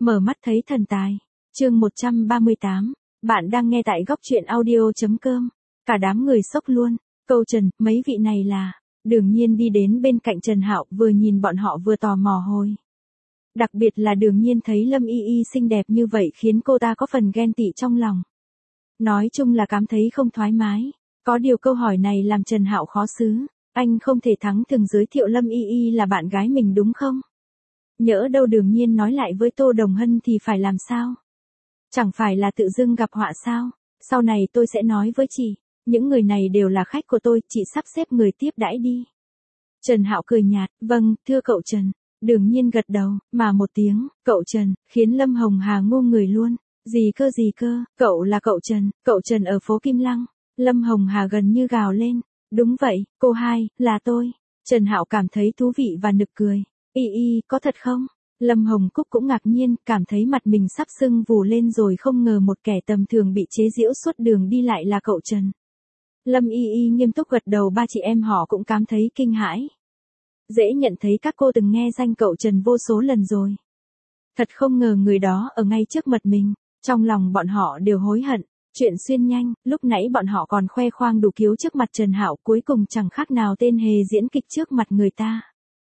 Mở mắt thấy thần tài. Chương 138. Bạn đang nghe tại góc truyện audio.com. Cả đám người sốc luôn. Câu Trần, mấy vị này là. Đường Nhiên đi đến bên cạnh Trần Hạo, vừa nhìn bọn họ vừa tò mò hồi. Đặc biệt là Đường Nhiên thấy Lâm Y Y xinh đẹp như vậy khiến cô ta có phần ghen tị trong lòng. Nói chung là cảm thấy không thoải mái. Có điều câu hỏi này làm Trần Hạo khó xứ. Anh không thể thắng thường giới thiệu Lâm Y Y là bạn gái mình đúng không? Nhỡ đâu Đường Nhiên nói lại với Tô Đồng Hân thì phải làm sao? Chẳng phải là tự dưng gặp họa sao? Sau này tôi sẽ nói với chị, những người này đều là khách của tôi, chị sắp xếp người tiếp đãi đi. Trần Hạo cười nhạt, vâng, thưa cậu Trần. Đường Nhiên gật đầu, mà một tiếng, cậu Trần, khiến Lâm Hồng Hà ngu người luôn. Gì cơ, cậu là cậu Trần ở phố Kim Lăng. Lâm Hồng Hà gần như gào lên. Đúng vậy, cô hai, là tôi. Trần Hạo cảm thấy thú vị và nực cười. Y, có thật không? Lâm Hồng Cúc cũng ngạc nhiên, cảm thấy mặt mình sắp sưng vù lên rồi, không ngờ một kẻ tầm thường bị chế giễu suốt đường đi lại là cậu Trần. Lâm Y nghiêm túc gật đầu, ba chị em họ cũng cảm thấy kinh hãi. Dễ nhận thấy các cô từng nghe danh cậu Trần vô số lần rồi. Thật không ngờ người đó ở ngay trước mặt mình, trong lòng bọn họ đều hối hận. Chuyện xuyên nhanh, lúc nãy bọn họ còn khoe khoang đủ kiếu trước mặt Trần Hạo, cuối cùng chẳng khác nào tên hề diễn kịch trước mặt người ta.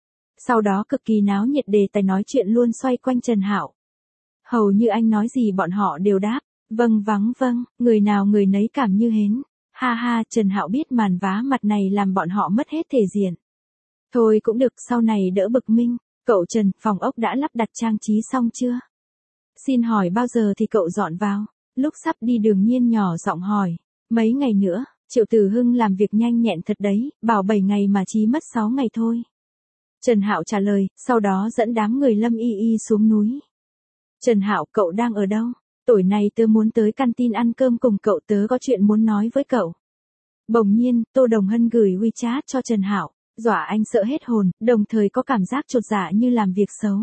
Sau đó cực kỳ náo nhiệt, đề tài nói chuyện luôn xoay quanh Trần Hạo. Hầu như anh nói gì bọn họ đều đáp, vâng, người nào người nấy cảm như hến. Ha ha, Trần Hạo biết màn vá mặt này làm bọn họ mất hết thể diện. Thôi cũng được, sau này đỡ bực mình. Cậu Trần, phòng ốc đã lắp đặt trang trí xong chưa? Xin hỏi bao giờ thì cậu dọn vào? Lúc sắp đi Đường Nhiên nhỏ giọng hỏi. Mấy ngày nữa, Triệu Tử Hưng làm việc nhanh nhẹn thật đấy, bảo 7 ngày mà chỉ mất 6 ngày thôi. Trần Hạo trả lời, sau đó dẫn đám người Lâm Y xuống núi. Trần Hạo, cậu đang ở đâu? Tối nay tớ muốn tới canteen ăn cơm cùng cậu, tớ có chuyện muốn nói với cậu. Bỗng nhiên, Tô Đồng Hân gửi WeChat cho Trần Hạo, dọa anh sợ hết hồn, đồng thời có cảm giác chột dạ như làm việc xấu.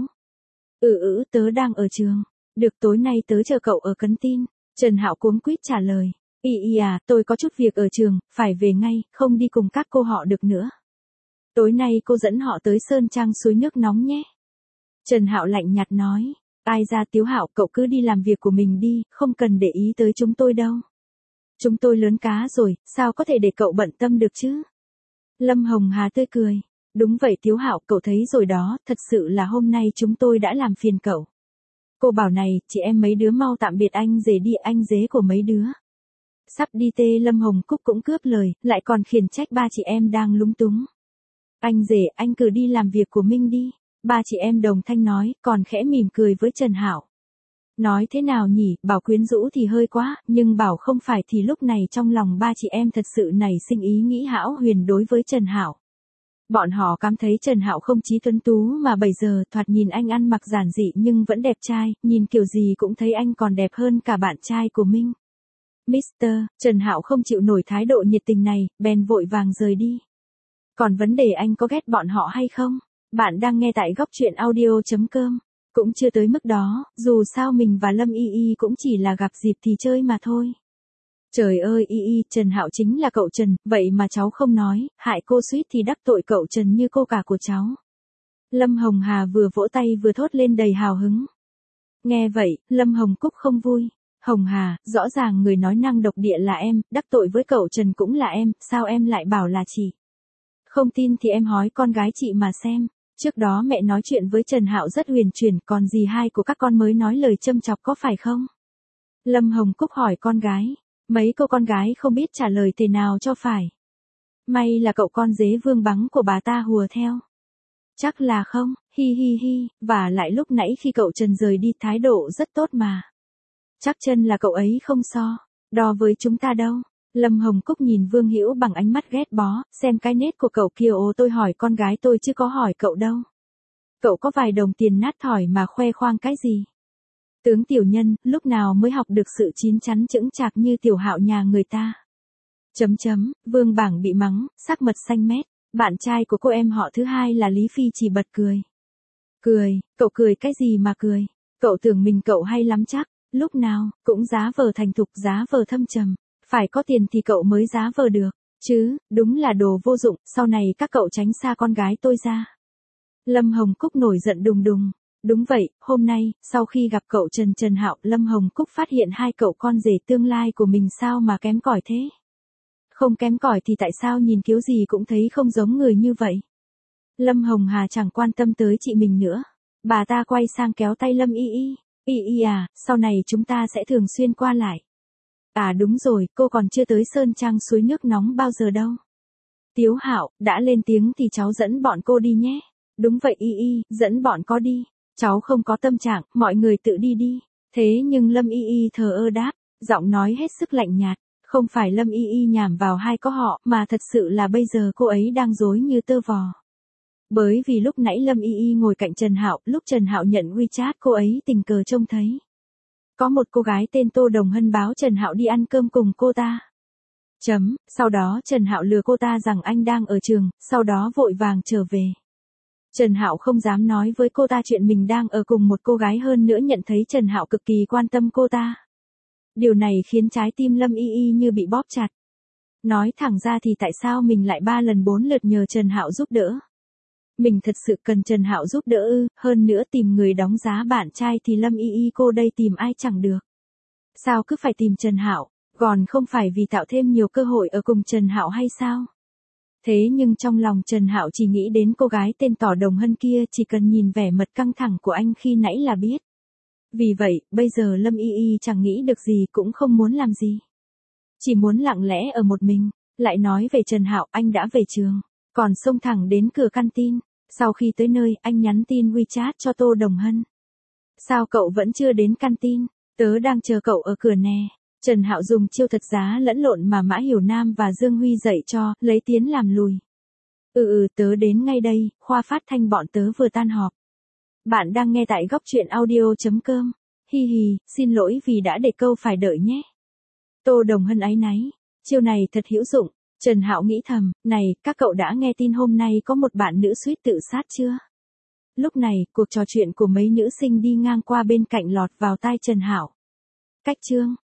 Tớ đang ở trường. Được, tối nay tớ chờ cậu ở canteen. Trần Hạo cuống quýt trả lời. Tôi có chút việc ở trường, phải về ngay, không đi cùng các cô họ được nữa. Tối nay cô dẫn họ tới Sơn Trang suối nước nóng nhé. Trần Hạo lạnh nhạt nói. Ai ra Tiếu Hạo, cậu cứ đi làm việc của mình đi, không cần để ý tới chúng tôi đâu. Chúng tôi lớn cá rồi, sao có thể để cậu bận tâm được chứ? Lâm Hồng Hà tươi cười. Đúng vậy Tiếu Hạo, cậu thấy rồi đó, thật sự là hôm nay chúng tôi đã làm phiền cậu. Cô bảo này, chị em mấy đứa mau tạm biệt anh rể đi, anh dế của mấy đứa. Sắp đi tê, Lâm Hồng Cúc cũng cướp lời, lại còn khiển trách ba chị em đang lúng túng. Anh rể, anh cứ đi làm việc của mình đi. Ba chị em đồng thanh nói, còn khẽ mỉm cười với Trần Hạo. Nói thế nào nhỉ, bảo quyến rũ thì hơi quá, nhưng bảo không phải thì lúc này trong lòng ba chị em thật sự nảy sinh ý nghĩ hão huyền đối với Trần Hạo. Bọn họ cảm thấy Trần Hạo không chí tuấn tú mà bây giờ thoạt nhìn anh ăn mặc giản dị nhưng vẫn đẹp trai, nhìn kiểu gì cũng thấy anh còn đẹp hơn cả bạn trai của mình. Trần Hạo không chịu nổi thái độ nhiệt tình này, bèn vội vàng rời đi. Còn vấn đề anh có ghét bọn họ hay không? Bạn đang nghe tại góc truyện audio.com. Cũng chưa tới mức đó, dù sao mình và Lâm Y cũng chỉ là gặp dịp thì chơi mà thôi. Trời ơi Trần Hạo chính là cậu Trần, vậy mà cháu không nói, hại cô suýt thì đắc tội cậu Trần như cô cả của cháu. Lâm Hồng Hà vừa vỗ tay vừa thốt lên đầy hào hứng. Nghe vậy, Lâm Hồng Cúc không vui. Hồng Hà, rõ ràng người nói năng độc địa là em, đắc tội với cậu Trần cũng là em, sao em lại bảo là chị? Không tin thì em hỏi con gái chị mà xem. Trước đó mẹ nói chuyện với Trần Hạo rất huyền chuyển, còn gì hai của các con mới nói lời châm chọc có phải không? Lâm Hồng Cúc hỏi con gái. Mấy cô con gái không biết trả lời thế nào cho phải. May là cậu con dế vương bắn của bà ta hùa theo. Chắc là không, hi, và lại lúc nãy khi cậu Trần rời đi thái độ rất tốt mà. Chắc chân là cậu ấy không đo với chúng ta đâu. Lâm Hồng Cúc nhìn Vương Hữu bằng ánh mắt ghét bó, xem cái nết của cậu kia. Tôi hỏi con gái tôi chứ có hỏi cậu đâu. Cậu có vài đồng tiền nát thỏi mà khoe khoang cái gì? Tướng tiểu nhân, lúc nào mới học được sự chín chắn chững chạc như Tiểu Hạo nhà người ta. Vương Bảng bị mắng, sắc mặt xanh mét. Bạn trai của cô em họ thứ hai là Lý Phi chỉ bật cười. Cậu cười cái gì mà cười? Cậu tưởng mình cậu hay lắm chắc, lúc nào cũng giá vờ thành thục, giá vờ thâm trầm. Phải có tiền thì cậu mới giá vờ được, chứ, đúng là đồ vô dụng, sau này các cậu tránh xa con gái tôi ra. Lâm Hồng Cúc nổi giận đùng đùng. Đúng vậy, hôm nay, sau khi gặp cậu Trần Hạo, Lâm Hồng Cúc phát hiện hai cậu con rể tương lai của mình sao mà kém cỏi thế. Không kém cỏi thì tại sao nhìn kiểu gì cũng thấy không giống người như vậy. Lâm Hồng Hà chẳng quan tâm tới chị mình nữa. Bà ta quay sang kéo tay Lâm Y Y. Y Y à, sau này chúng ta sẽ thường xuyên qua lại. À đúng rồi, cô còn chưa tới Sơn Trang suối nước nóng bao giờ đâu. Tiếu Hạo, đã lên tiếng thì cháu dẫn bọn cô đi nhé. Đúng vậy Y Y, dẫn bọn có đi. Cháu không có tâm trạng, mọi người tự đi đi. Thế nhưng Lâm Y Y thờ ơ đáp, giọng nói hết sức lạnh nhạt. Không phải Lâm Y Y nhảm vào hai có họ, mà thật sự là bây giờ cô ấy đang rối như tơ vò. Bởi vì lúc nãy Lâm Y Y ngồi cạnh Trần Hạo, lúc Trần Hạo nhận WeChat cô ấy tình cờ trông thấy. Có một cô gái tên Tô Đồng Hân báo Trần Hạo đi ăn cơm cùng cô ta. Sau đó Trần Hạo lừa cô ta rằng anh đang ở trường, sau đó vội vàng trở về. Trần Hạo không dám nói với cô ta chuyện mình đang ở cùng một cô gái, hơn nữa nhận thấy Trần Hạo cực kỳ quan tâm cô ta. Điều này khiến trái tim Lâm Y Y như bị bóp chặt. Nói thẳng ra thì tại sao mình lại 3 lần 4 lượt nhờ Trần Hạo giúp đỡ? Mình thật sự cần Trần Hạo giúp đỡ ư? Hơn nữa tìm người đóng giá bạn trai thì Lâm Y Y cô đây tìm ai chẳng được. Sao cứ phải tìm Trần Hạo? Còn không phải vì tạo thêm nhiều cơ hội ở cùng Trần Hạo hay sao? Thế nhưng trong lòng Trần Hạo chỉ nghĩ đến cô gái tên Tỏ Đồng Hân kia, chỉ cần nhìn vẻ mặt căng thẳng của anh khi nãy là biết. Vì vậy, bây giờ Lâm Y Y chẳng nghĩ được gì, cũng không muốn làm gì. Chỉ muốn lặng lẽ ở một mình. Lại nói về Trần Hạo, anh đã về trường, còn xông thẳng đến cửa canteen. Sau khi tới nơi, anh nhắn tin WeChat cho Tô Đồng Hân. Sao cậu vẫn chưa đến canteen? Tớ đang chờ cậu ở cửa nè. Trần Hạo dùng chiêu thật giá lẫn lộn mà Mã Hiểu Nam và Dương Huy dạy cho, lấy tiến làm lùi. Tớ đến ngay đây, khoa phát thanh bọn tớ vừa tan họp. Bạn đang nghe tại góc truyện audio.com. Hi hi, xin lỗi vì đã để câu phải đợi nhé. Tô Đồng Hân áy náy. Chiêu này thật hữu dụng. Trần Hạo nghĩ thầm, này, các cậu đã nghe tin hôm nay có một bạn nữ suýt tự sát chưa? Lúc này, cuộc trò chuyện của mấy nữ sinh đi ngang qua bên cạnh lọt vào tai Trần Hạo. Cách chương